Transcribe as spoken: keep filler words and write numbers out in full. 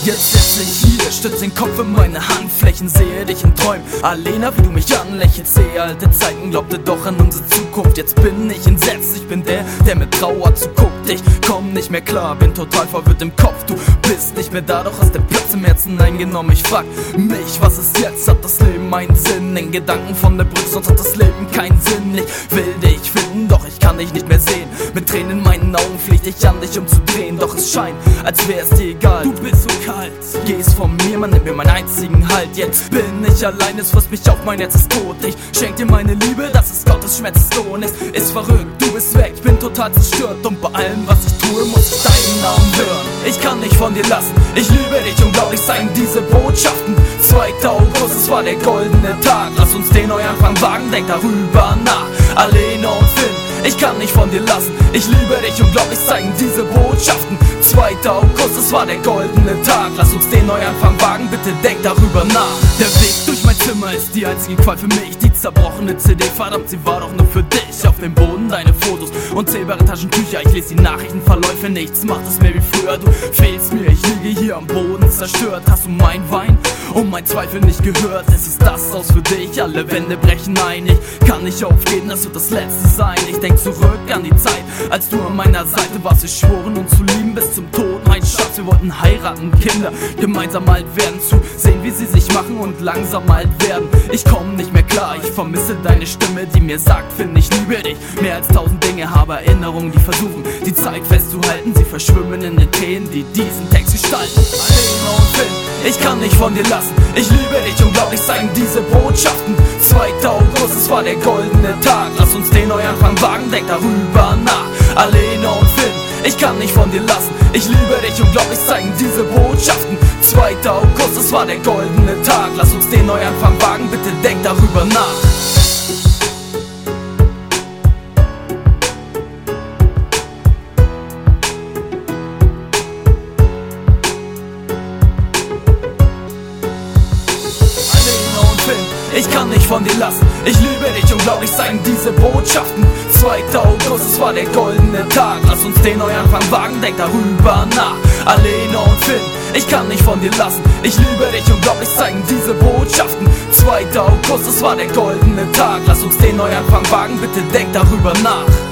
Jetzt sitze ich hier, stütze den Kopf in meine Handflächen, sehe dich in Träumen, Alena, wie du mich anlächelst. Sehe alte Zeiten, glaubte doch an unsere Zukunft. Jetzt bin ich entsetzt, ich bin der, der mit Trauer zuguckt. Ich komm nicht mehr klar, bin total verwirrt im Kopf. Du bist nicht mehr da, doch hast den Platz im Herzen eingenommen. Ich frag mich, was ist jetzt? Hat das Leben einen Sinn? In Gedanken von der Brücke, sonst hat das Leben keinen Sinn. Ich will dich finden, doch ich kann dich nicht mehr sehen. Mit Tränen in meinen Augen pflicht ich an dich, um zu drehen. Doch es scheint, als wär's dir egal. Du bist so kalt, gehst von mir, man nimmt mir meinen einzigen Halt. Jetzt bin ich allein, es frisst mich auf, mein Herz ist tot. Ich schenk dir meine Liebe, das ist Gottes Schmerzenslohn. Es ist verrückt, du bist weg, ich bin total zerstört. Und bei allem, was ich tue, muss ich deinen Namen hören. Ich kann nicht von dir lassen, ich liebe dich, unglaublich seien diese Botschaften. zweiter August, es war der goldene Tag. Lass uns den Neuanfang wagen, denk darüber nach. Alena und Finn, ich kann nicht von dir lassen, ich liebe dich, unglaublich zeigen diese Botschaften. zweiter August, es war der goldene Tag. Lass uns den Neuanfang wagen, bitte denk darüber nach. Der Weg durch mein Zimmer ist die einzige Qual für mich. Die zerbrochene C D, verdammt, sie war doch nur für dich. Auf dem Boden deine Fotos, unzählbare Taschentücher. Ich lese die Nachrichtenverläufe, nichts macht es mehr wie früher. Du fehlst mir, ich liege hier am Boden zerstört. Hast du mein Wein und mein Zweifel nicht gehört? Es ist das aus für dich, alle Wände brechen ein. Ich kann nicht aufgeben, das wird das Letzte sein. Ich denk zurück an die Zeit, als du an meiner Seite warst. Wir schworen uns zu lieben bis zum Tod, mein Schatz. Wir wollten heiraten, Kinder gemeinsam alt werden. Zu sehen, wie sie sich machen und langsam alt werden. Ich komm nicht mehr klar, ich vermisse deine Stimme, die mir sagt, Finn, ich liebe dich. Mehr als tausend Dinge, habe Erinnerungen, die versuchen, die Zeit festzuhalten. Sie verschwimmen in den Tränen, die diesen Text gestalten. Alena und Finn, ich kann nicht von dir lassen, ich liebe dich, unglaublich seien diese Botschaften. zweiter August, es war der goldene Tag. Lass uns den Neuanfang wagen, denk darüber nach. Alena und Finn, ich kann nicht von dir lassen, ich liebe dich, unglaublich zeigen diese Botschaften. zweiter August, es war der goldene Tag. Lass uns den Neuanfang wagen, bitte denk darüber nach. Ich kann nicht von dir lassen, ich liebe dich, unglaublich seien diese Botschaften. zweiter August, es war der goldene Tag. Lass uns den Neuanfang wagen, denk darüber nach. Alena und Finn, ich kann nicht von dir lassen, ich liebe dich, unglaublich zeigen diese Botschaften. zweiter August, es war der goldene Tag. Lass uns den Neuanfang wagen, bitte denk darüber nach.